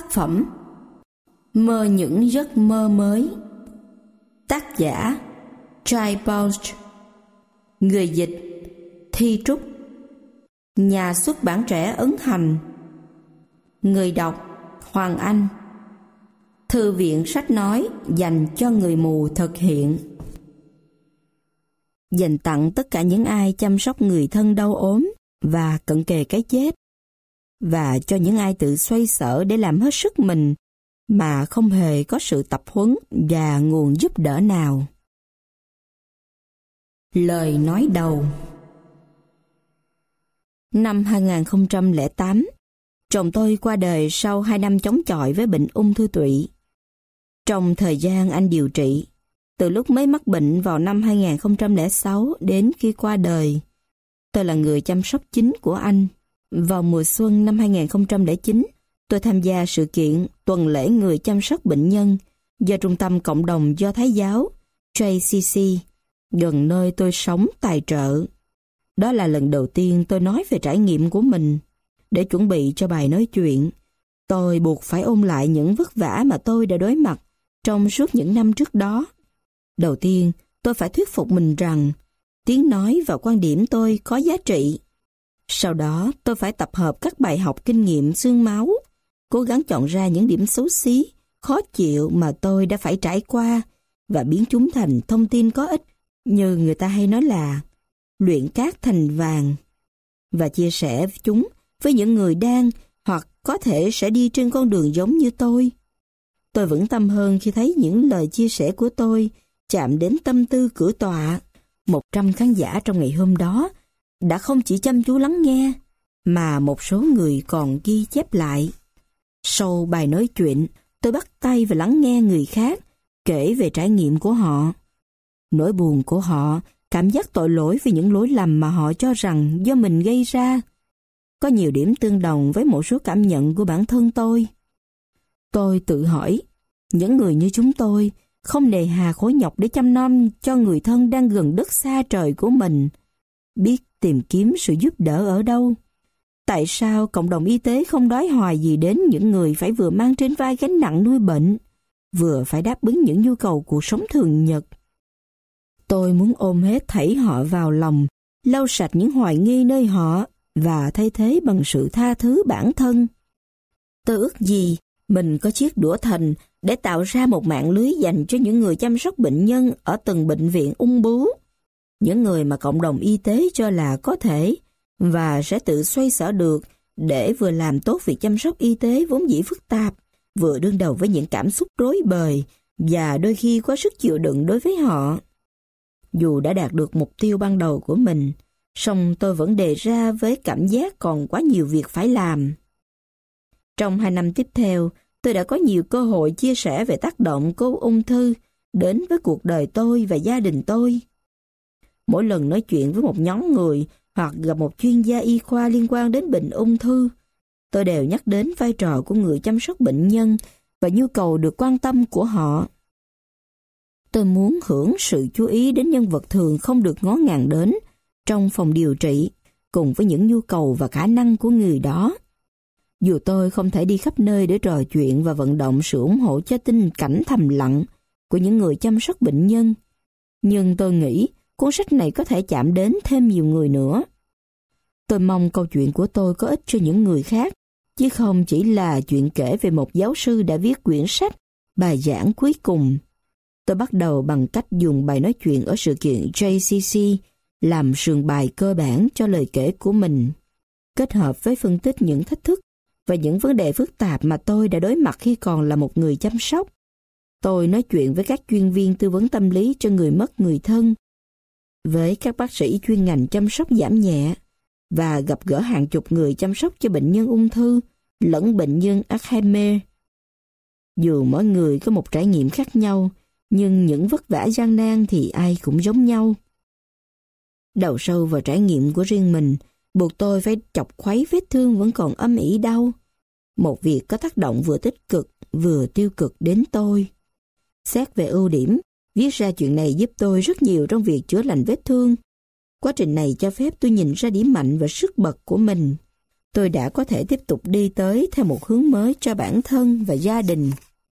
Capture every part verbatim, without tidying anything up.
phẩm Mơ những giấc mơ mới. Tác giả Jay Bausch. Người dịch Thi Trúc. Nhà xuất bản Trẻ Ấn Hành. Người đọc Hoàng Anh. Thư viện sách nói dành cho người mù thực hiện. Dành tặng tất cả những ai chăm sóc người thân đau ốm và cận kề cái chết, và cho những ai tự xoay sở để làm hết sức mình mà không hề có sự tập huấn và nguồn giúp đỡ nào. Lời nói đầu. Năm hai không không tám, chồng tôi qua đời sau hai năm chống chọi với bệnh ung thư tụy. Trong thời gian anh điều trị, từ lúc mới mắc bệnh vào năm hai không không sáu đến khi qua đời, tôi là người chăm sóc chính của anh. Vào mùa xuân năm hai không không chín, tôi tham gia sự kiện tuần lễ người chăm sóc bệnh nhân do Trung tâm Cộng đồng Do Thái giáo J C C gần nơi tôi sống tài trợ. Đó là lần đầu tiên tôi nói về trải nghiệm của mình. Để chuẩn bị cho bài nói chuyện, tôi buộc phải ôn lại những vất vả mà tôi đã đối mặt trong suốt những năm trước đó. Đầu tiên, tôi phải thuyết phục mình rằng tiếng nói và quan điểm tôi có giá trị. Sau đó, tôi phải tập hợp các bài học kinh nghiệm xương máu, cố gắng chọn ra những điểm xấu xí, khó chịu mà tôi đã phải trải qua và biến chúng thành thông tin có ích, như người ta hay nói là luyện cát thành vàng, và chia sẻ chúng với những người đang hoặc có thể sẽ đi trên con đường giống như tôi. Tôi vững tâm hơn khi thấy những lời chia sẻ của tôi chạm đến tâm tư cử tọa. Một trăm khán giả trong ngày hôm đó đã không chỉ chăm chú lắng nghe, mà một số người còn ghi chép lại. Sau bài nói chuyện, tôi bắt tay và lắng nghe người khác kể về trải nghiệm của họ. Nỗi buồn của họ, cảm giác tội lỗi vì những lỗi lầm mà họ cho rằng do mình gây ra, có nhiều điểm tương đồng với một số cảm nhận của bản thân tôi. Tôi tự hỏi, những người như chúng tôi không nề hà khổ nhọc để chăm nom cho người thân đang gần đất xa trời của mình, biết tìm kiếm sự giúp đỡ ở đâu? Tại sao cộng đồng y tế không đói hoài gì đến những người phải vừa mang trên vai gánh nặng nuôi bệnh, vừa phải đáp ứng những nhu cầu cuộc sống thường nhật? Tôi muốn ôm hết thảy họ vào lòng, lau sạch những hoài nghi nơi họ và thay thế bằng sự tha thứ bản thân. Tôi ước gì mình có chiếc đũa thần để tạo ra một mạng lưới dành cho những người chăm sóc bệnh nhân ở từng bệnh viện ung bướu, những người mà cộng đồng y tế cho là có thể và sẽ tự xoay sở được để vừa làm tốt việc chăm sóc y tế vốn dĩ phức tạp, vừa đương đầu với những cảm xúc rối bời và đôi khi quá sức chịu đựng đối với họ. Dù đã đạt được mục tiêu ban đầu của mình, song tôi vẫn đề ra với cảm giác còn quá nhiều việc phải làm. Trong hai năm tiếp theo, tôi đã có nhiều cơ hội chia sẻ về tác động của ung thư đến với cuộc đời tôi và gia đình tôi. Mỗi lần nói chuyện với một nhóm người hoặc gặp một chuyên gia y khoa liên quan đến bệnh ung thư, tôi đều nhắc đến vai trò của người chăm sóc bệnh nhân và nhu cầu được quan tâm của họ. Tôi muốn hưởng sự chú ý đến nhân vật thường không được ngó ngàng đến trong phòng điều trị, cùng với những nhu cầu và khả năng của người đó. Dù tôi không thể đi khắp nơi để trò chuyện và vận động sự ủng hộ cho tình cảnh thầm lặng của những người chăm sóc bệnh nhân, nhưng tôi nghĩ cuốn sách này có thể chạm đến thêm nhiều người nữa. Tôi mong câu chuyện của tôi có ích cho những người khác, chứ không chỉ là chuyện kể về một giáo sư đã viết quyển sách, bài giảng cuối cùng. Tôi bắt đầu bằng cách dùng bài nói chuyện ở sự kiện J C C làm sườn bài cơ bản cho lời kể của mình, kết hợp với phân tích những thách thức và những vấn đề phức tạp mà tôi đã đối mặt khi còn là một người chăm sóc. Tôi nói chuyện với các chuyên viên tư vấn tâm lý cho người mất người thân, với các bác sĩ chuyên ngành chăm sóc giảm nhẹ, và gặp gỡ hàng chục người chăm sóc cho bệnh nhân ung thư lẫn bệnh nhân Alzheimer. Dù mỗi người có một trải nghiệm khác nhau, nhưng những vất vả gian nan thì ai cũng giống nhau. Đầu sâu vào trải nghiệm của riêng mình buộc tôi phải chọc khuấy vết thương vẫn còn âm ỉ đau, một việc có tác động vừa tích cực vừa tiêu cực đến tôi. Xét về ưu điểm, viết ra chuyện này giúp tôi rất nhiều trong việc chữa lành vết thương. Quá trình này cho phép tôi nhìn ra điểm mạnh và sức bật của mình. tôi đã có thể tiếp tục đi tới theo một hướng mới cho bản thân và gia đình.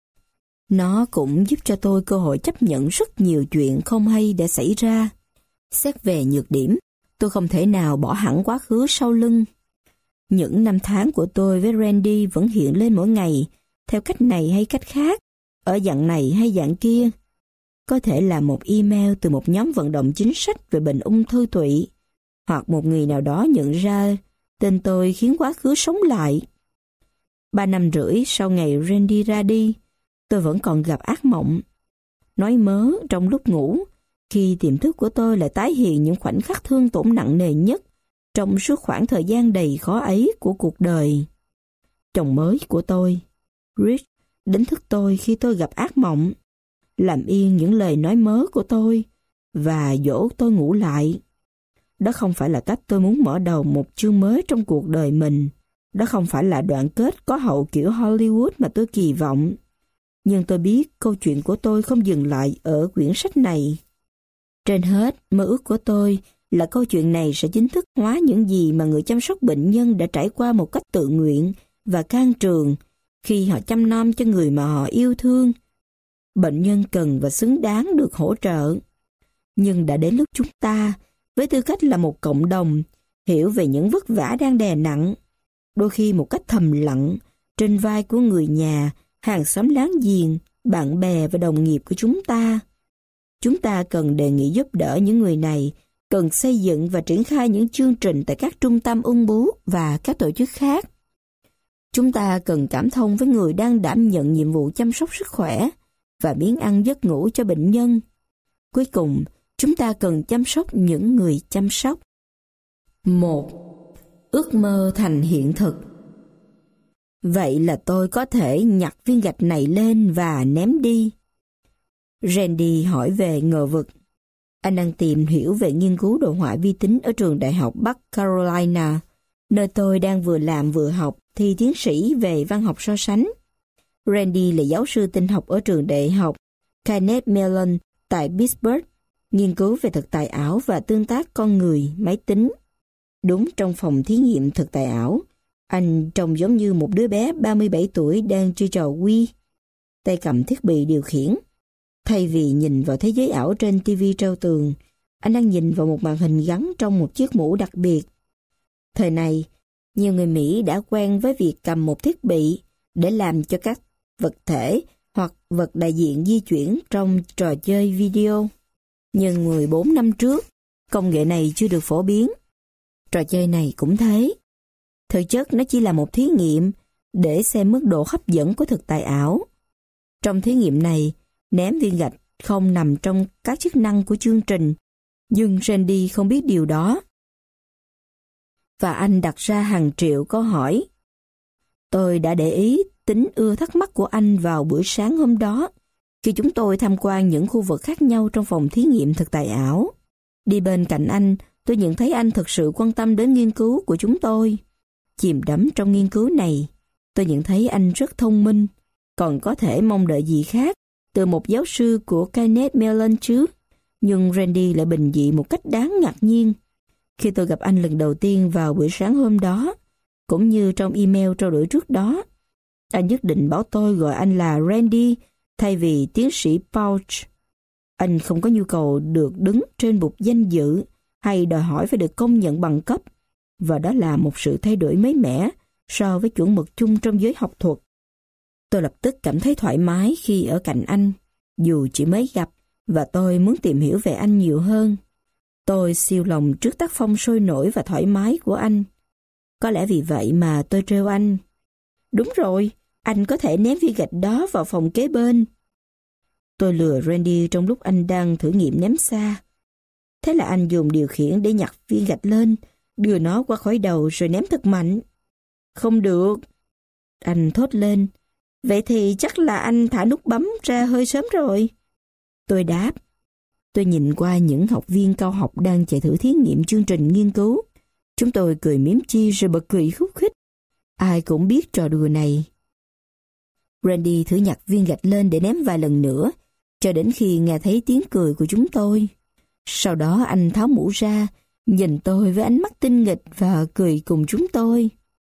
Nó cũng giúp cho tôi cơ hội chấp nhận rất nhiều chuyện không hay đã xảy ra. Xét về nhược điểm, tôi không thể nào bỏ hẳn quá khứ sau lưng. Những năm tháng của tôi với Randy vẫn hiện lên mỗi ngày, theo cách này hay cách khác, ở dạng này hay dạng kia. Có thể là một email từ một nhóm vận động chính sách về bệnh ung thư tụy, hoặc một người nào đó nhận ra tên tôi khiến quá khứ sống lại. Ba năm rưỡi sau ngày Randy ra đi, tôi vẫn còn gặp ác mộng. Nói mớ trong lúc ngủ, khi tiềm thức của tôi lại tái hiện những khoảnh khắc thương tổn nặng nề nhất trong suốt khoảng thời gian đầy khó ấy của cuộc đời. Chồng mới của tôi, Rich, đánh thức tôi khi tôi gặp ác mộng, làm yên những lời nói mớ của tôi và dỗ tôi ngủ lại. Đó không phải là cách tôi muốn mở đầu một chương mới trong cuộc đời mình. Đó không phải là đoạn kết có hậu kiểu Hollywood mà tôi kỳ vọng. Nhưng tôi biết câu chuyện của tôi không dừng lại ở quyển sách này. Trên hết, mơ ước của tôi là câu chuyện này sẽ chính thức hóa những gì mà người chăm sóc bệnh nhân đã trải qua một cách tự nguyện và can trường khi họ chăm nom cho người mà họ yêu thương. Bệnh nhân cần và xứng đáng được hỗ trợ. Nhưng đã đến lúc chúng ta, với tư cách là một cộng đồng, hiểu về những vất vả đang đè nặng, đôi khi một cách thầm lặng, trên vai của người nhà, hàng xóm láng giềng, bạn bè và đồng nghiệp của chúng ta. Chúng ta cần đề nghị giúp đỡ những người này, cần xây dựng và triển khai những chương trình tại các trung tâm ung bướu và các tổ chức khác. Chúng ta cần cảm thông với người đang đảm nhận nhiệm vụ chăm sóc sức khỏe và miếng ăn giấc ngủ cho bệnh nhân. Cuối cùng, chúng ta cần chăm sóc những người chăm sóc. Một. Ước mơ thành hiện thực. Vậy là tôi có thể nhặt viên gạch này lên và ném đi. Randy hỏi về ngờ vực. Anh đang tìm hiểu về nghiên cứu đồ họa vi tính ở trường đại học Bắc Carolina, nơi tôi đang vừa làm vừa học thi tiến sĩ về văn học so sánh. Randy là giáo sư tinh học ở trường đại học Kenneth Mellon tại Pittsburgh, nghiên cứu về thực tại ảo và tương tác con người, máy tính. Đúng trong phòng thí nghiệm thực tại ảo, anh trông giống như một đứa bé ba mươi bảy tuổi đang chơi trò Wii, tay cầm thiết bị điều khiển. Thay vì nhìn vào thế giới ảo trên ti vi treo tường, anh đang nhìn vào một màn hình gắn trong một chiếc mũ đặc biệt. Thời này, nhiều người Mỹ đã quen với việc cầm một thiết bị để làm cho các vật thể hoặc vật đại diện di chuyển trong trò chơi video. Nhưng mười bốn năm trước, công nghệ này chưa được phổ biến. Trò chơi này cũng thế. Thực chất nó chỉ là một thí nghiệm để xem mức độ hấp dẫn của thực tại ảo. Trong thí nghiệm này, ném viên gạch không nằm trong các chức năng của chương trình, nhưng Randy không biết điều đó. Và anh đặt ra hàng triệu câu hỏi. Tôi đã để ý tính ưa thắc mắc của anh vào buổi sáng hôm đó, khi chúng tôi tham quan những khu vực khác nhau trong phòng thí nghiệm thực tại ảo. Đi bên cạnh anh, tôi nhận thấy anh thực sự quan tâm đến nghiên cứu của chúng tôi. Chìm đắm trong nghiên cứu này, tôi nhận thấy anh rất thông minh, còn có thể mong đợi gì khác từ một giáo sư của Kenneth Mellon chứ. Nhưng Randy lại bình dị một cách đáng ngạc nhiên. Khi tôi gặp anh lần đầu tiên vào buổi sáng hôm đó, cũng như trong email trao đổi trước đó, anh nhất định bảo tôi gọi anh là Randy thay vì tiến sĩ Pouch. Anh không có nhu cầu được đứng trên bục danh dự hay đòi hỏi phải được công nhận bằng cấp, và đó là một sự thay đổi mới mẻ so với chuẩn mực chung trong giới học thuật. Tôi lập tức cảm thấy thoải mái khi ở cạnh anh, dù chỉ mới gặp, và tôi muốn tìm hiểu về anh nhiều hơn. Tôi siêu lòng trước tác phong sôi nổi và thoải mái của anh. Có lẽ vì vậy mà tôi trêu anh. Đúng rồi, anh có thể ném viên gạch đó vào phòng kế bên. Tôi lừa Randy trong lúc anh đang thử nghiệm ném xa. Thế là anh dùng điều khiển để nhặt viên gạch lên, đưa nó qua khỏi đầu rồi ném thật mạnh. Không được, anh thốt lên. Vậy thì chắc là anh thả nút bấm ra hơi sớm rồi. Tôi đáp. Tôi nhìn qua những học viên cao học đang chạy thử thí nghiệm chương trình nghiên cứu. Chúng tôi cười mỉm chi rồi bật cười khúc khích. Ai cũng biết trò đùa này. Randy thử nhặt viên gạch lên để ném vài lần nữa, cho đến khi nghe thấy tiếng cười của chúng tôi. Sau đó anh tháo mũ ra, nhìn tôi với ánh mắt tinh nghịch và cười cùng chúng tôi.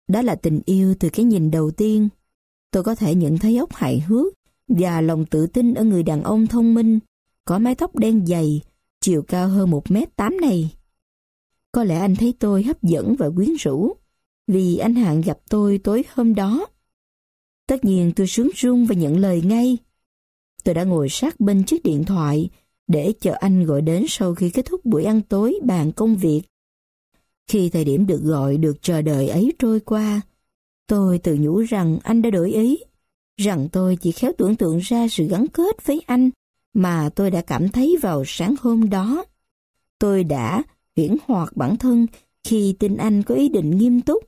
Đó là tình yêu từ cái nhìn đầu tiên. Tôi có thể nhận thấy óc hài hước và lòng tự tin ở người đàn ông thông minh, có mái tóc đen dày, chiều cao hơn một mét tám này. Có lẽ anh thấy tôi hấp dẫn và quyến rũ, vì anh Hạng gặp tôi tối hôm đó. Tất nhiên tôi sướng rung và nhận lời ngay. Tôi đã ngồi sát bên chiếc điện thoại để chờ anh gọi đến sau khi kết thúc buổi ăn tối bàn công việc. Khi thời điểm được gọi được chờ đợi ấy trôi qua, tôi tự nhủ rằng anh đã đổi ý, rằng tôi chỉ khéo tưởng tượng ra sự gắn kết với anh mà tôi đã cảm thấy vào sáng hôm đó. Tôi đã huyễn hoặc bản thân khi tin anh có ý định nghiêm túc.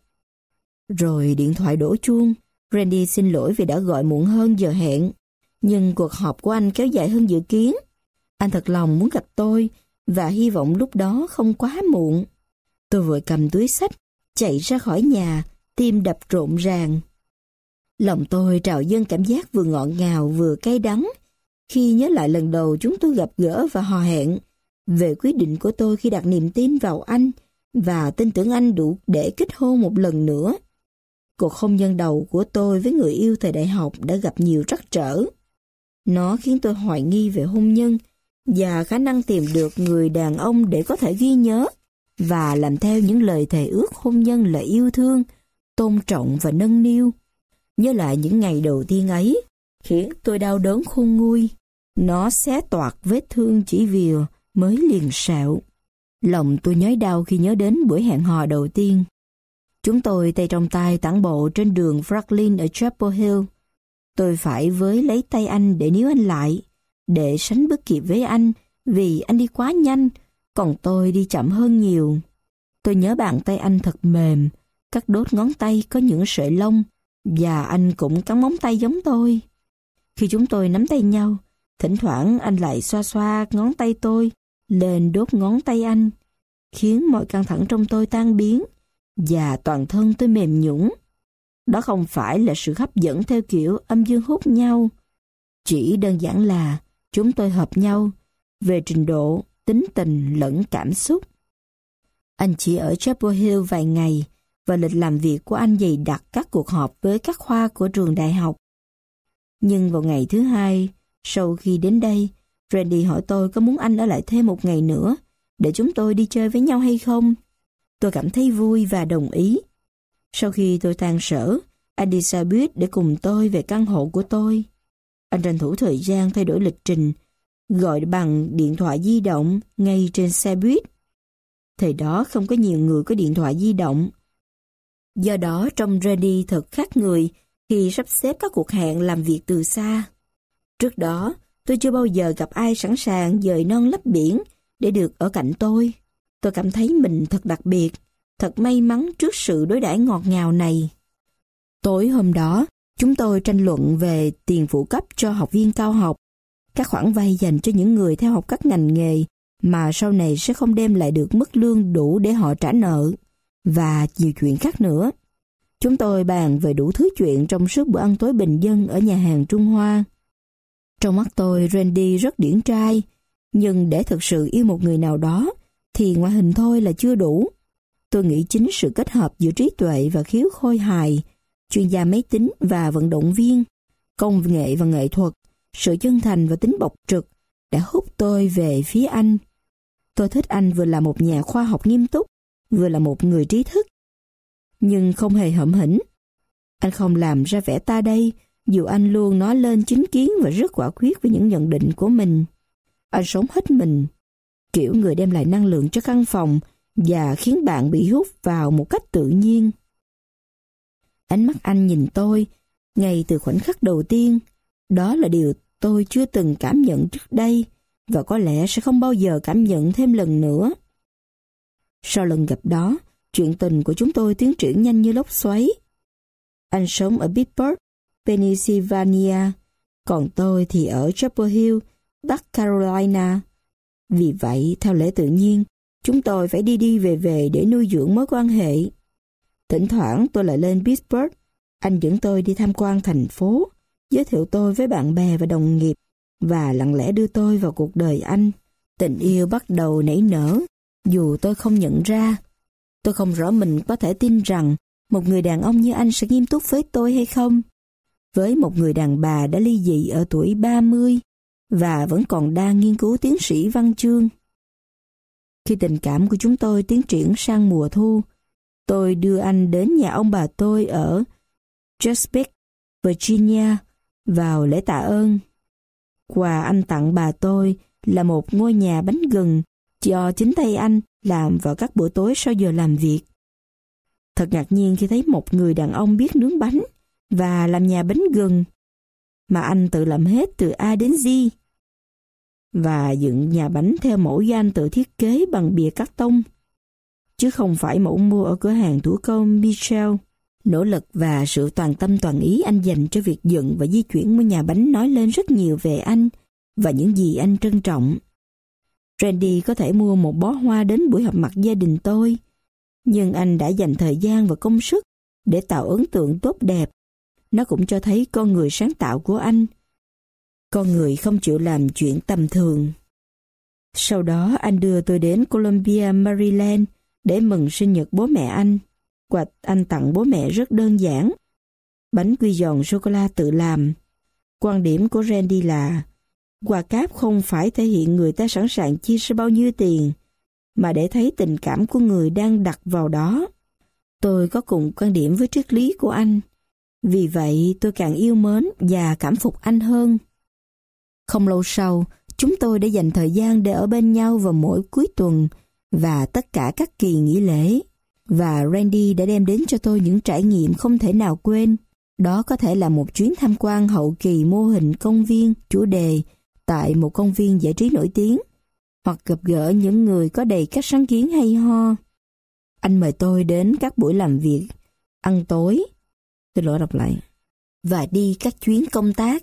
Rồi điện thoại đổ chuông. Randy xin lỗi vì đã gọi muộn hơn giờ hẹn, nhưng cuộc họp của anh kéo dài hơn dự kiến. Anh thật lòng muốn gặp tôi và hy vọng lúc đó không quá muộn. Tôi vội cầm túi xách, chạy ra khỏi nhà, tim đập rộn ràng. Lòng tôi trào dâng cảm giác vừa ngọt ngào vừa cay đắng khi nhớ lại lần đầu chúng tôi gặp gỡ và hò hẹn, về quyết định của tôi khi đặt niềm tin vào anh và tin tưởng anh đủ để kết hôn một lần nữa. Cuộc hôn nhân đầu của tôi với người yêu thời đại học đã gặp nhiều trắc trở. Nó khiến tôi hoài nghi về hôn nhân và khả năng tìm được người đàn ông để có thể ghi nhớ và làm theo những lời thề ước hôn nhân là yêu thương, tôn trọng và nâng niu. Nhớ lại những ngày đầu tiên ấy khiến tôi đau đớn khôn nguôi. Nó xé toạc vết thương chỉ vì mới liền sẹo. Lòng tôi nhói đau khi nhớ đến buổi hẹn hò đầu tiên. Chúng tôi tay trong tay tản bộ trên đường Franklin ở Chapel Hill. Tôi phải với lấy tay anh để níu anh lại, để sánh bước kịp với anh vì anh đi quá nhanh, còn tôi đi chậm hơn nhiều. Tôi nhớ bàn tay anh thật mềm, các đốt ngón tay có những sợi lông, và anh cũng cắn móng tay giống tôi. Khi chúng tôi nắm tay nhau, thỉnh thoảng anh lại xoa xoa ngón tay tôi lên đốt ngón tay anh, khiến mọi căng thẳng trong tôi tan biến, và toàn thân tôi mềm nhũn. Đó không phải là sự hấp dẫn theo kiểu âm dương hút nhau, chỉ đơn giản là chúng tôi hợp nhau về trình độ, tính tình lẫn cảm xúc. Anh chỉ ở Chapel Hill vài ngày và lịch làm việc của anh dày đặc các cuộc họp với các khoa của trường đại học. Nhưng vào ngày thứ hai, sau khi đến đây, Randy hỏi tôi có muốn anh ở lại thêm một ngày nữa để chúng tôi đi chơi với nhau hay không. Tôi cảm thấy vui và đồng ý. Sau khi tôi tan sở, anh đi xe buýt để cùng tôi về căn hộ của tôi. Anh tranh thủ thời gian thay đổi lịch trình, gọi bằng điện thoại di động ngay trên xe buýt. Thời đó không có nhiều người có điện thoại di động. Do đó trông Randy thật khác người khi sắp xếp các cuộc hẹn làm việc từ xa. Trước đó, tôi chưa bao giờ gặp ai sẵn sàng dời non lấp biển để được ở cạnh tôi. Tôi cảm thấy mình thật đặc biệt, thật may mắn trước sự đối đãi ngọt ngào này. Tối hôm đó, chúng tôi tranh luận về tiền phụ cấp cho học viên cao học, các khoản vay dành cho những người theo học các ngành nghề mà sau này sẽ không đem lại được mức lương đủ để họ trả nợ, và nhiều chuyện khác nữa. Chúng tôi bàn về đủ thứ chuyện trong suốt bữa ăn tối bình dân ở nhà hàng Trung Hoa. Trong mắt tôi, Randy rất điển trai, nhưng để thực sự yêu một người nào đó thì ngoại hình thôi là chưa đủ. Tôi nghĩ chính sự kết hợp giữa trí tuệ và khiếu khôi hài, chuyên gia máy tính và vận động viên, công nghệ và nghệ thuật, sự chân thành và tính bộc trực đã hút tôi về phía anh. Tôi thích anh vừa là một nhà khoa học nghiêm túc, vừa là một người trí thức, nhưng không hề hậm hĩnh. Anh không làm ra vẻ ta đây, dù anh luôn nói lên chính kiến và rất quả quyết với những nhận định của mình. Anh sống hết mình, kiểu người đem lại năng lượng cho căn phòng và khiến bạn bị hút vào một cách tự nhiên. Ánh mắt anh nhìn tôi ngay từ khoảnh khắc đầu tiên. Đó là điều tôi chưa từng cảm nhận trước đây và có lẽ sẽ không bao giờ cảm nhận thêm lần nữa. Sau lần gặp đó, chuyện tình của chúng tôi tiến triển nhanh như lốc xoáy. Anh sống ở Pittsburgh, Pennsylvania, còn tôi thì ở Chapel Hill, Bắc Carolina. Vì vậy, theo lẽ tự nhiên, chúng tôi phải đi đi về về để nuôi dưỡng mối quan hệ. Thỉnh thoảng tôi lại lên Pittsburgh, anh dẫn tôi đi tham quan thành phố, giới thiệu tôi với bạn bè và đồng nghiệp, và lặng lẽ đưa tôi vào cuộc đời anh. Tình yêu bắt đầu nảy nở, dù tôi không nhận ra. Tôi không rõ mình có thể tin rằng một người đàn ông như anh sẽ nghiêm túc với tôi hay không? Với một người đàn bà đã ly dị ở tuổi ba mươi và vẫn còn đang nghiên cứu tiến sĩ văn chương. Khi tình cảm của chúng tôi tiến triển sang mùa thu, tôi đưa anh đến nhà ông bà tôi ở Chesapeake, Virginia vào lễ tạ ơn. Quà anh tặng bà tôi là một ngôi nhà bánh gừng do chính tay anh làm vào các bữa tối sau giờ làm việc. Thật ngạc nhiên khi thấy một người đàn ông biết nướng bánh và làm nhà bánh gừng mà anh tự làm hết từ A đến Z và dựng nhà bánh theo mẫu do anh tự thiết kế bằng bìa cắt tông, chứ không phải mẫu mua ở cửa hàng thủ công Michel. Nỗ lực và sự toàn tâm toàn ý anh dành cho việc dựng và di chuyển ngôi nhà bánh nói lên rất nhiều về anh và những gì anh trân trọng. Randy có thể mua một bó hoa đến buổi họp mặt gia đình tôi, nhưng anh đã dành thời gian và công sức để tạo ấn tượng tốt đẹp. Nó cũng cho thấy con người sáng tạo của anh, con người không chịu làm chuyện tầm thường. Sau đó anh đưa tôi đến Columbia, Maryland để mừng sinh nhật bố mẹ anh. Quà anh tặng bố mẹ rất đơn giản: bánh quy giòn sô-cô-la tự làm. Quan điểm của Randy là quà cáp không phải thể hiện người ta sẵn sàng chia sẻ bao nhiêu tiền, mà để thấy tình cảm của người đang đặt vào đó. Tôi có cùng quan điểm với triết lý của anh. Vì vậy tôi càng yêu mến và cảm phục anh hơn. Không lâu sau, chúng tôi đã dành thời gian để ở bên nhau vào mỗi cuối tuần và tất cả các kỳ nghỉ lễ. Và Randy đã đem đến cho tôi những trải nghiệm không thể nào quên. Đó có thể là một chuyến tham quan hậu kỳ mô hình công viên chủ đề tại một công viên giải trí nổi tiếng, hoặc gặp gỡ những người có đầy các sáng kiến hay ho. Anh mời tôi đến các buổi làm việc, ăn tối, tôi lỗi đọc lại, và đi các chuyến công tác.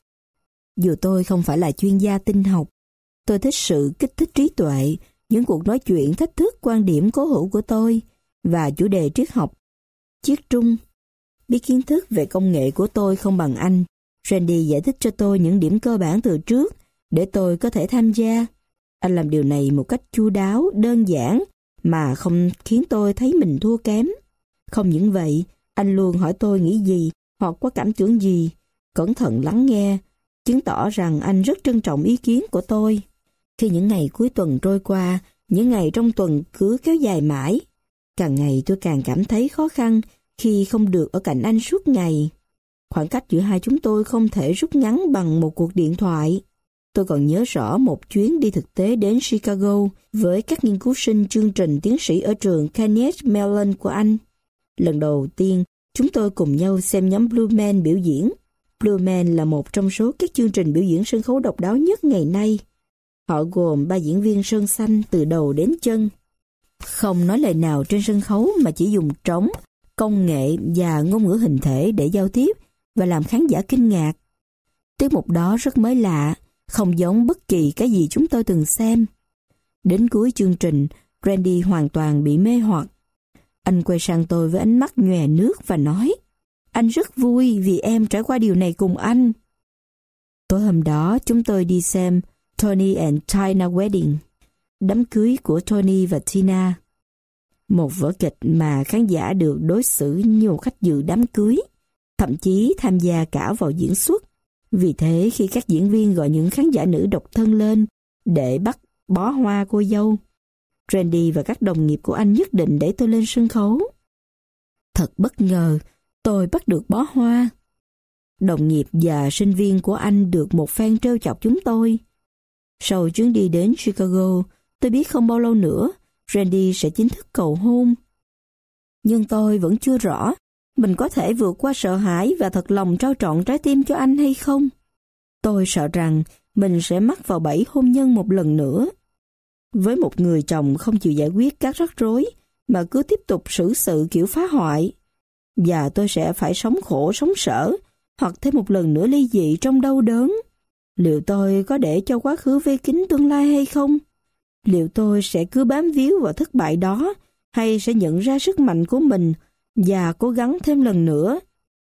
Dù tôi không phải là chuyên gia tinh học, tôi thích sự kích thích trí tuệ, những cuộc nói chuyện thách thức quan điểm cố hữu của tôi và chủ đề triết học, chiết trung. Biết kiến thức về công nghệ của tôi không bằng anh, Randy giải thích cho tôi những điểm cơ bản từ trước để tôi có thể tham gia. Anh làm điều này một cách chu đáo, đơn giản mà không khiến tôi thấy mình thua kém. Không những vậy, anh luôn hỏi tôi nghĩ gì hoặc có cảm tưởng gì, cẩn thận lắng nghe, chứng tỏ rằng anh rất trân trọng ý kiến của tôi. Khi những ngày cuối tuần trôi qua, những ngày trong tuần cứ kéo dài mãi, càng ngày tôi càng cảm thấy khó khăn khi không được ở cạnh anh suốt ngày. Khoảng cách giữa hai chúng tôi không thể rút ngắn bằng một cuộc điện thoại. Tôi còn nhớ rõ một chuyến đi thực tế đến Chicago với các nghiên cứu sinh chương trình tiến sĩ ở trường Carnegie Mellon của anh. Lần đầu tiên, chúng tôi cùng nhau xem nhóm Blue Man biểu diễn. Blue Man là một trong số các chương trình biểu diễn sân khấu độc đáo nhất ngày nay. Họ gồm ba diễn viên sơn xanh từ đầu đến chân, không nói lời nào trên sân khấu mà chỉ dùng trống, công nghệ và ngôn ngữ hình thể để giao tiếp và làm khán giả kinh ngạc. Tiết mục đó rất mới lạ, không giống bất kỳ cái gì chúng tôi từng xem. Đến cuối chương trình, Randy hoàn toàn bị mê hoặc. Anh quay sang tôi với ánh mắt nhòe nước và nói, anh rất vui vì em trải qua điều này cùng anh. Tối hôm đó, chúng tôi đi xem Tony and Tina Wedding, đám cưới của Tony và Tina. Một vở kịch mà khán giả được đối xử như một khách dự đám cưới, thậm chí tham gia cả vào diễn xuất. Vì thế khi các diễn viên gọi những khán giả nữ độc thân lên để bắt bó hoa cô dâu, Randy và các đồng nghiệp của anh nhất định đẩy tôi lên sân khấu. Thật bất ngờ, tôi bắt được bó hoa. Đồng nghiệp và sinh viên của anh được một phen trêu chọc chúng tôi. Sau chuyến đi đến Chicago, tôi biết không bao lâu nữa, Randy sẽ chính thức cầu hôn. Nhưng tôi vẫn chưa rõ mình có thể vượt qua sợ hãi và thật lòng trao trọn trái tim cho anh hay không. Tôi sợ rằng mình sẽ mắc vào bẫy hôn nhân một lần nữa. Với một người chồng không chịu giải quyết các rắc rối mà cứ tiếp tục xử sự kiểu phá hoại, và tôi sẽ phải sống khổ sống sở hoặc thêm một lần nữa ly dị trong đau đớn. Liệu tôi có để cho quá khứ vây kín tương lai hay không? Liệu tôi sẽ cứ bám víu vào thất bại đó, hay sẽ nhận ra sức mạnh của mình và cố gắng thêm lần nữa?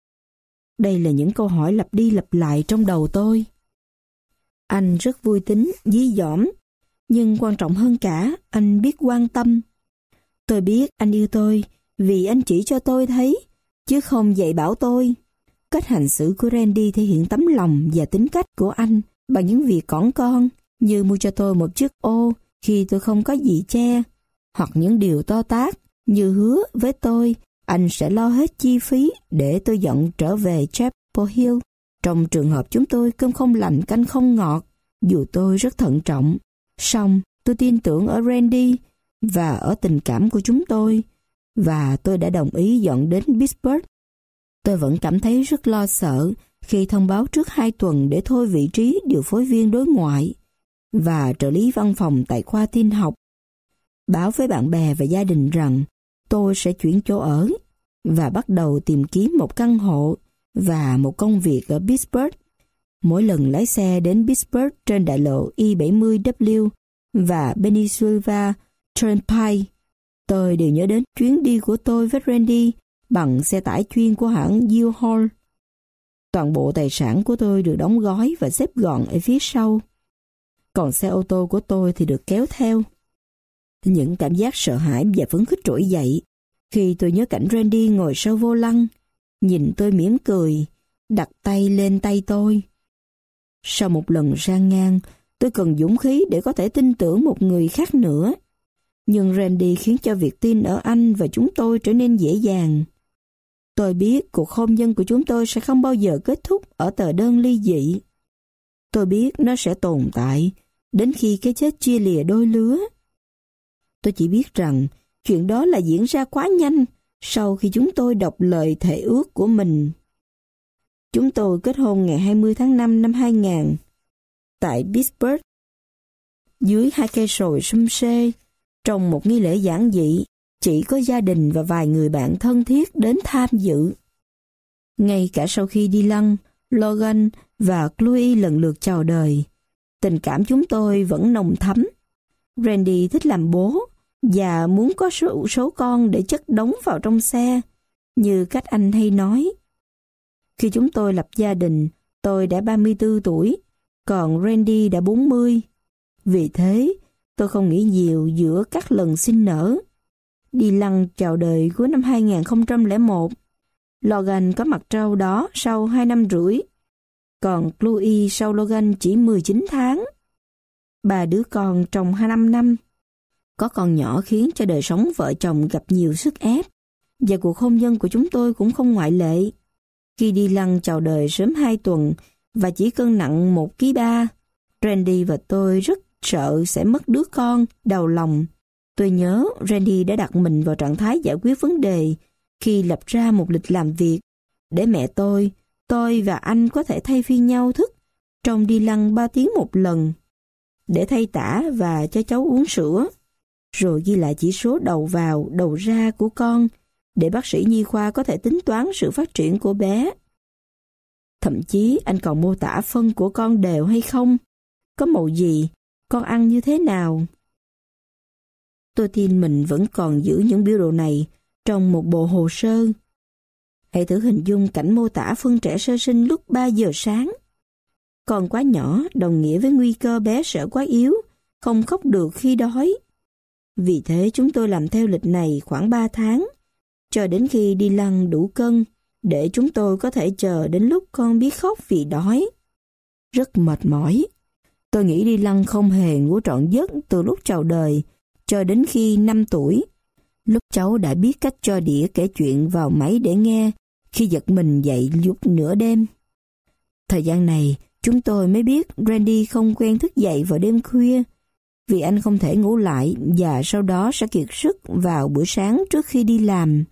Đây là những câu hỏi lặp đi lặp lại trong đầu tôi. Anh rất vui tính, dí dỏm, nhưng quan trọng hơn cả, anh biết quan tâm. Tôi biết anh yêu tôi vì anh chỉ cho tôi thấy chứ không dạy bảo tôi. Cách hành xử của Randy thể hiện tấm lòng và tính cách của anh bằng những việc cỏn con, như mua cho tôi một chiếc ô khi tôi không có gì che, hoặc những điều to tát như hứa với tôi anh sẽ lo hết chi phí để tôi dọn trở về Chapel Hill. Trong trường hợp chúng tôi cơm không lành canh không ngọt, dù tôi rất thận trọng, song tôi tin tưởng ở Randy và ở tình cảm của chúng tôi, và tôi đã đồng ý dọn đến Pittsburgh. Tôi vẫn cảm thấy rất lo sợ khi thông báo trước hai tuần để thôi vị trí điều phối viên đối ngoại và trợ lý văn phòng tại khoa tin học. Báo với bạn bè và gia đình rằng tôi sẽ chuyển chỗ ở và bắt đầu tìm kiếm một căn hộ và một công việc ở Pittsburgh. Mỗi lần lái xe đến Pittsburgh trên đại lộ I bảy mươi W và Pennsylvania Turnpike, tôi đều nhớ đến chuyến đi của tôi với Randy bằng xe tải chuyên của hãng U-Haul. Toàn bộ tài sản của tôi được đóng gói và xếp gọn ở phía sau, còn xe ô tô của tôi thì được kéo theo. Những cảm giác sợ hãi và phấn khích trỗi dậy khi tôi nhớ cảnh Randy ngồi sau vô lăng, nhìn tôi mỉm cười, đặt tay lên tay tôi. Sau một lần sang ngang, tôi cần dũng khí để có thể tin tưởng một người khác nữa. Nhưng Randy khiến cho việc tin ở anh và chúng tôi trở nên dễ dàng. Tôi biết cuộc hôn nhân của chúng tôi sẽ không bao giờ kết thúc ở tờ đơn ly dị. Tôi biết nó sẽ tồn tại đến khi cái chết chia lìa đôi lứa. Tôi chỉ biết rằng chuyện đó là diễn ra quá nhanh sau khi chúng tôi đọc lời thệ ước của mình. Chúng tôi kết hôn ngày hai mươi tháng năm năm hai nghìn tại Pittsburgh, dưới hai cây sồi sum xê, trong một nghi lễ giản dị, chỉ có gia đình và vài người bạn thân thiết đến tham dự. Ngay cả sau khi đi lăng, Logan và Chloe lần lượt chào đời, tình cảm chúng tôi vẫn nồng thắm. Randy thích làm bố và muốn có số, số con để chất đống vào trong xe, như cách anh hay nói. Khi chúng tôi lập gia đình, tôi đã ba mươi tư tuổi, còn Randy đã bốn mươi. Vì thế, tôi không nghĩ nhiều giữa các lần sinh nở. Đi lăng chào đời cuối năm hai nghìn không trăm lẻ một, Logan có mặt trâu đó sau hai năm rưỡi, còn Chloe sau Logan chỉ mười chín tháng. Ba đứa con trong hai mươi lăm năm. Có con nhỏ khiến cho đời sống vợ chồng gặp nhiều sức ép, và cuộc hôn nhân của chúng tôi cũng không ngoại lệ. Khi đi lăng chào đời sớm hai tuần và chỉ cân nặng một ký ba, Randy và tôi rất sợ sẽ mất đứa con đầu lòng. Tôi nhớ Randy đã đặt mình vào trạng thái giải quyết vấn đề khi lập ra một lịch làm việc để mẹ tôi, tôi và anh có thể thay phiên nhau thức trong đi lăng ba tiếng một lần, để thay tã và cho cháu uống sữa, rồi ghi lại chỉ số đầu vào, đầu ra của con để bác sĩ nhi khoa có thể tính toán sự phát triển của bé. Thậm chí anh còn mô tả phân của con đều hay không, có màu gì, con ăn như thế nào. Tôi tin mình vẫn còn giữ những biểu đồ này trong một bộ hồ sơ. Hãy thử hình dung cảnh mô tả phân trẻ sơ sinh lúc ba giờ sáng. Con quá nhỏ đồng nghĩa với nguy cơ bé sẽ quá yếu, không khóc được khi đói. Vì thế chúng tôi làm theo lịch này khoảng ba tháng, cho đến khi đi lăng đủ cân, để chúng tôi có thể chờ đến lúc con biết khóc vì đói. Rất mệt mỏi. Tôi nghĩ đi lăng không hề ngủ trọn giấc từ lúc chào đời cho đến khi năm tuổi. Lúc cháu đã biết cách cho đĩa kể chuyện vào máy để nghe khi giật mình dậy lúc nửa đêm. Thời gian này, chúng tôi mới biết Randy không quen thức dậy vào đêm khuya, vì anh không thể ngủ lại và sau đó sẽ kiệt sức vào buổi sáng trước khi đi làm.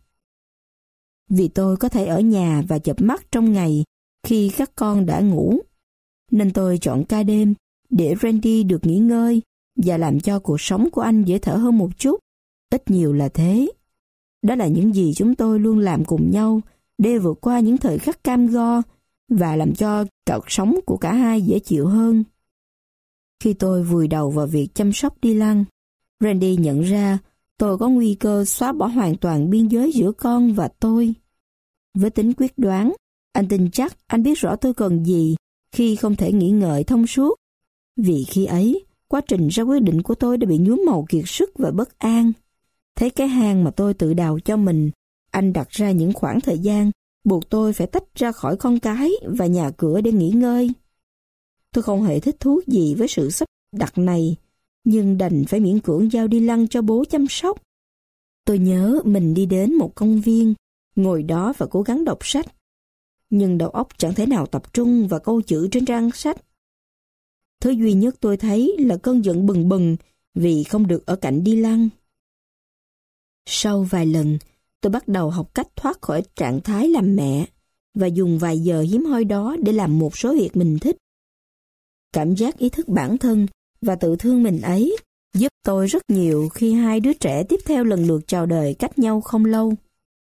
Vì tôi có thể ở nhà và chợp mắt trong ngày khi các con đã ngủ, nên tôi chọn ca đêm để Randy được nghỉ ngơi và làm cho cuộc sống của anh dễ thở hơn một chút, ít nhiều là thế. Đó là những gì chúng tôi luôn làm cùng nhau để vượt qua những thời khắc cam go và làm cho cuộc sống của cả hai dễ chịu hơn. Khi tôi vùi đầu vào việc chăm sóc Dylan, Randy nhận ra tôi có nguy cơ xóa bỏ hoàn toàn biên giới giữa con và tôi. Với tính quyết đoán, anh tin chắc anh biết rõ tôi cần gì khi không thể nghĩ ngợi thông suốt. Vì khi ấy, quá trình ra quyết định của tôi đã bị nhuốm màu kiệt sức và bất an. Thấy cái hang mà tôi tự đào cho mình Anh đặt ra những khoảng thời gian buộc tôi phải tách ra khỏi con cái và nhà cửa để nghỉ ngơi. Tôi không hề thích thú gì với sự sắp đặt này, nhưng đành phải miễn cưỡng giao đi lăng cho bố chăm sóc. Tôi nhớ mình đi đến một công viên, ngồi đó và cố gắng đọc sách. Nhưng đầu óc chẳng thể nào tập trung vào câu chữ trên trang sách. Thứ duy nhất tôi thấy là cơn giận bừng bừng vì không được ở cạnh đi lăng. Sau vài lần, tôi bắt đầu học cách thoát khỏi trạng thái làm mẹ và dùng vài giờ hiếm hoi đó để làm một số việc mình thích. Cảm giác ý thức bản thân và tự thương mình ấy giúp tôi rất nhiều khi hai đứa trẻ tiếp theo lần lượt chào đời cách nhau không lâu.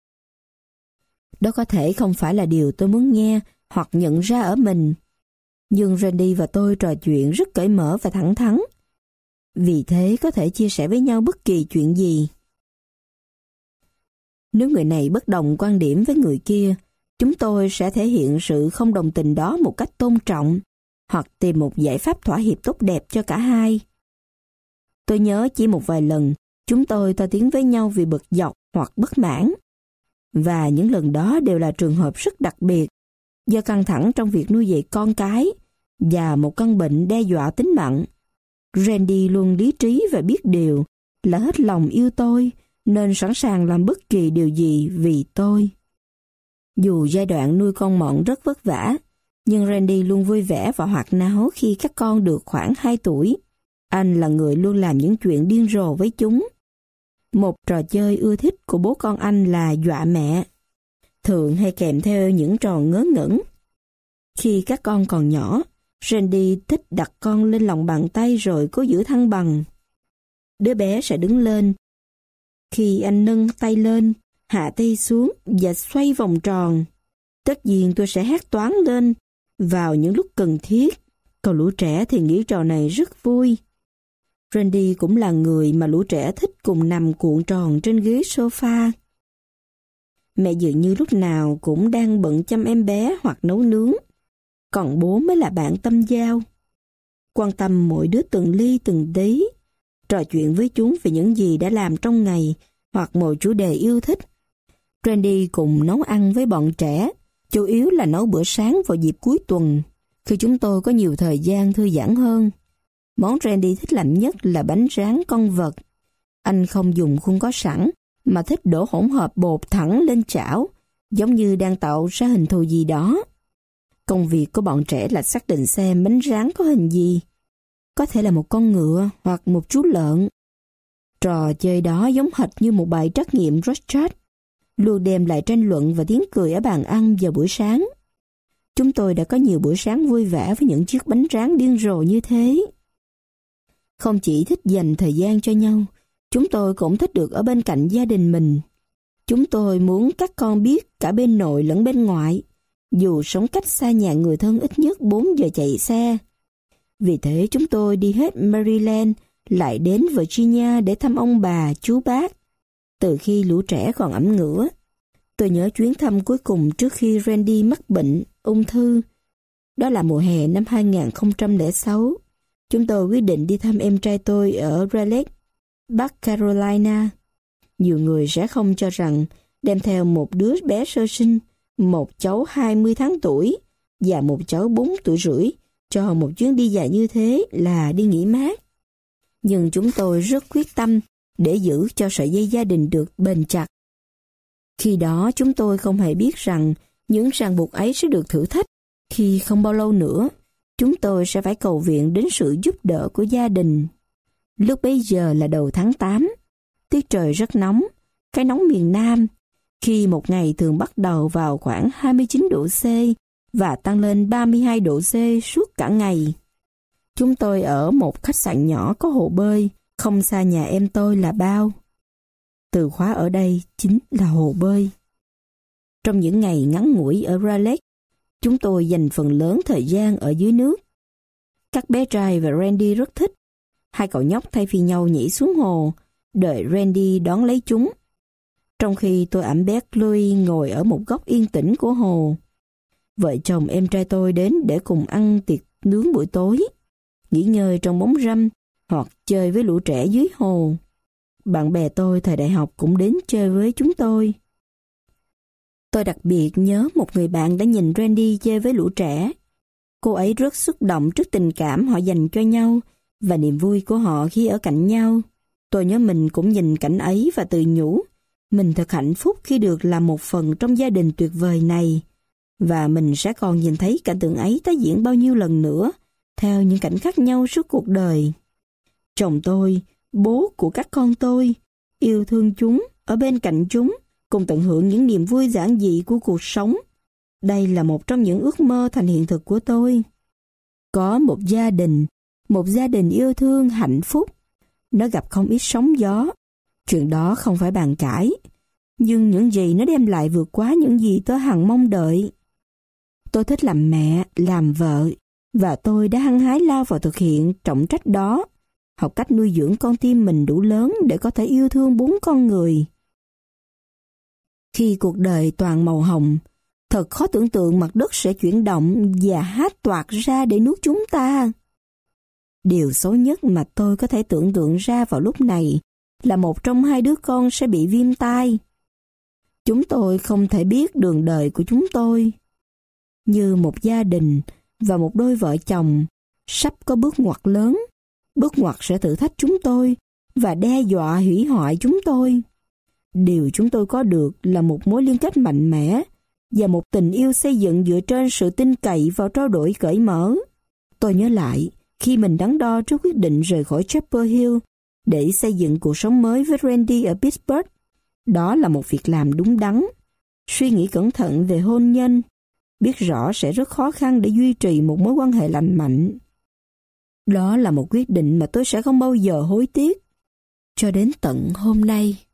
Đó có thể không phải là điều tôi muốn nghe hoặc nhận ra ở mình, nhưng Randy và tôi trò chuyện rất cởi mở và thẳng thắn. Vì thế có thể chia sẻ với nhau bất kỳ chuyện gì. Nếu người này bất đồng quan điểm với người kia, chúng tôi sẽ thể hiện sự không đồng tình đó một cách tôn trọng, hoặc tìm một giải pháp thỏa hiệp tốt đẹp cho cả hai. Tôi nhớ chỉ một vài lần, chúng tôi to tiếng với nhau vì bực dọc hoặc bất mãn. Và những lần đó đều là trường hợp rất đặc biệt, do căng thẳng trong việc nuôi dạy con cái và một căn bệnh đe dọa tính mạng. Randy luôn lý trí và biết điều là hết lòng yêu tôi, nên sẵn sàng làm bất kỳ điều gì vì tôi. Dù giai đoạn nuôi con mọn rất vất vả, nhưng Randy luôn vui vẻ và hoạt náo khi các con được khoảng hai tuổi. Anh là người luôn làm những chuyện điên rồ với chúng. Một trò chơi ưa thích của bố con anh là dọa mẹ, thường hay kèm theo những trò ngớ ngẩn. Khi các con còn nhỏ, Randy thích đặt con lên lòng bàn tay rồi cố giữ thăng bằng. Đứa bé sẽ đứng lên. Khi anh nâng tay lên, hạ tay xuống và xoay vòng tròn. Tất nhiên tôi sẽ hét toáng lên vào những lúc cần thiết. Còn lũ trẻ thì nghĩ trò này rất vui. Randy cũng là người mà lũ trẻ thích cùng nằm cuộn tròn trên ghế sofa. Mẹ dường như lúc nào cũng đang bận chăm em bé hoặc nấu nướng. Còn bố mới là bạn tâm giao. Quan tâm mỗi đứa từng ly từng tí. Trò chuyện với chúng về những gì đã làm trong ngày hoặc một chủ đề yêu thích. Randy cùng nấu ăn với bọn trẻ, chủ yếu là nấu bữa sáng vào dịp cuối tuần, khi chúng tôi có nhiều thời gian thư giãn hơn. Món Randy thích làm nhất là bánh rán con vật. Anh không dùng khuôn có sẵn, mà thích đổ hỗn hợp bột thẳng lên chảo, giống như đang tạo ra hình thù gì đó. Công việc của bọn trẻ là xác định xem bánh rán có hình gì. Có thể là một con ngựa hoặc một chú lợn. Trò chơi đó giống hệt như một bài trắc nghiệm Rorschach, luôn đem lại tranh luận và tiếng cười ở bàn ăn vào buổi sáng. Chúng tôi đã có nhiều buổi sáng vui vẻ với những chiếc bánh rán điên rồ như thế. Không chỉ thích dành thời gian cho nhau, chúng tôi cũng thích được ở bên cạnh gia đình mình. Chúng tôi muốn các con biết cả bên nội lẫn bên ngoại, dù sống cách xa nhà người thân ít nhất bốn giờ chạy xe. Vì thế chúng tôi đi hết Maryland, lại đến Virginia để thăm ông bà, chú bác, từ khi lũ trẻ còn ẩm ngửa. Tôi nhớ chuyến thăm cuối cùng trước khi Randy mắc bệnh ung thư. Đó là mùa hè năm hai nghìn không trăm lẻ sáu. Chúng tôi quyết định đi thăm em trai tôi ở Raleigh, Bắc Carolina. Nhiều người sẽ không cho rằng đem theo một đứa bé sơ sinh, một cháu hai mươi tháng tuổi và một cháu bốn tuổi rưỡi cho một chuyến đi dài như thế là đi nghỉ mát. Nhưng chúng tôi rất quyết tâm để giữ cho sợi dây gia đình được bền chặt. Khi đó chúng tôi không hề biết rằng những ràng buộc ấy sẽ được thử thách khi không bao lâu nữa chúng tôi sẽ phải cầu viện đến sự giúp đỡ của gia đình. Lúc bấy giờ là đầu tháng tám, tiết trời rất nóng, cái nóng miền Nam, khi một ngày thường bắt đầu vào khoảng hai mươi chín độ C và tăng lên ba mươi hai độ C suốt cả ngày. Chúng tôi ở một khách sạn nhỏ có hồ bơi, không xa nhà em tôi là bao. Từ khóa ở đây chính là hồ bơi. Trong những ngày ngắn ngủi ở Raleigh, chúng tôi dành phần lớn thời gian ở dưới nước. Các bé trai và Randy rất thích. Hai cậu nhóc thay phiên nhau nhảy xuống hồ, đợi Randy đón lấy chúng. Trong khi tôi ẵm bé Chloe ngồi ở một góc yên tĩnh của hồ. Vợ chồng em trai tôi đến để cùng ăn tiệc nướng buổi tối, nghỉ ngơi trong bóng râm hoặc chơi với lũ trẻ dưới hồ. Bạn bè tôi thời đại học cũng đến chơi với chúng tôi. Tôi đặc biệt nhớ một người bạn đã nhìn Randy chơi với lũ trẻ. Cô ấy rất xúc động trước tình cảm họ dành cho nhau và niềm vui của họ khi ở cạnh nhau. Tôi nhớ mình cũng nhìn cảnh ấy và tự nhủ, mình thật hạnh phúc khi được làm một phần trong gia đình tuyệt vời này. Và mình sẽ còn nhìn thấy cảnh tượng ấy tái diễn bao nhiêu lần nữa, theo những cảnh khác nhau suốt cuộc đời. Chồng tôi, bố của các con tôi, yêu thương chúng, ở bên cạnh chúng, cùng tận hưởng những niềm vui giản dị của cuộc sống. Đây là một trong những ước mơ thành hiện thực của tôi. Có một gia đình, một gia đình yêu thương hạnh phúc. Nó gặp không ít sóng gió. Chuyện đó không phải bàn cãi. Nhưng những gì nó đem lại vượt quá những gì tôi hằng mong đợi. Tôi thích làm mẹ, làm vợ, và tôi đã hăng hái lao vào thực hiện trọng trách đó, học cách nuôi dưỡng con tim mình đủ lớn để có thể yêu thương bốn con người. Khi cuộc đời toàn màu hồng, thật khó tưởng tượng mặt đất sẽ chuyển động và hát toạc ra để nuốt chúng ta. Điều xấu nhất mà tôi có thể tưởng tượng ra vào lúc này là một trong hai đứa con sẽ bị viêm tai. Chúng tôi không thể biết đường đời của chúng tôi. Như một gia đình và một đôi vợ chồng, sắp có bước ngoặt lớn. Bước ngoặt sẽ thử thách chúng tôi và đe dọa hủy hoại chúng tôi. Điều chúng tôi có được là một mối liên kết mạnh mẽ và một tình yêu xây dựng dựa trên sự tin cậy vào trao đổi cởi mở. Tôi nhớ lại khi mình đắn đo trước quyết định rời khỏi Chapel Hill để xây dựng cuộc sống mới với Randy ở Pittsburgh. Đó là một việc làm đúng đắn. Suy nghĩ cẩn thận về hôn nhân, biết rõ sẽ rất khó khăn để duy trì một mối quan hệ lành mạnh. Đó là một quyết định mà tôi sẽ không bao giờ hối tiếc. Cho đến tận hôm nay.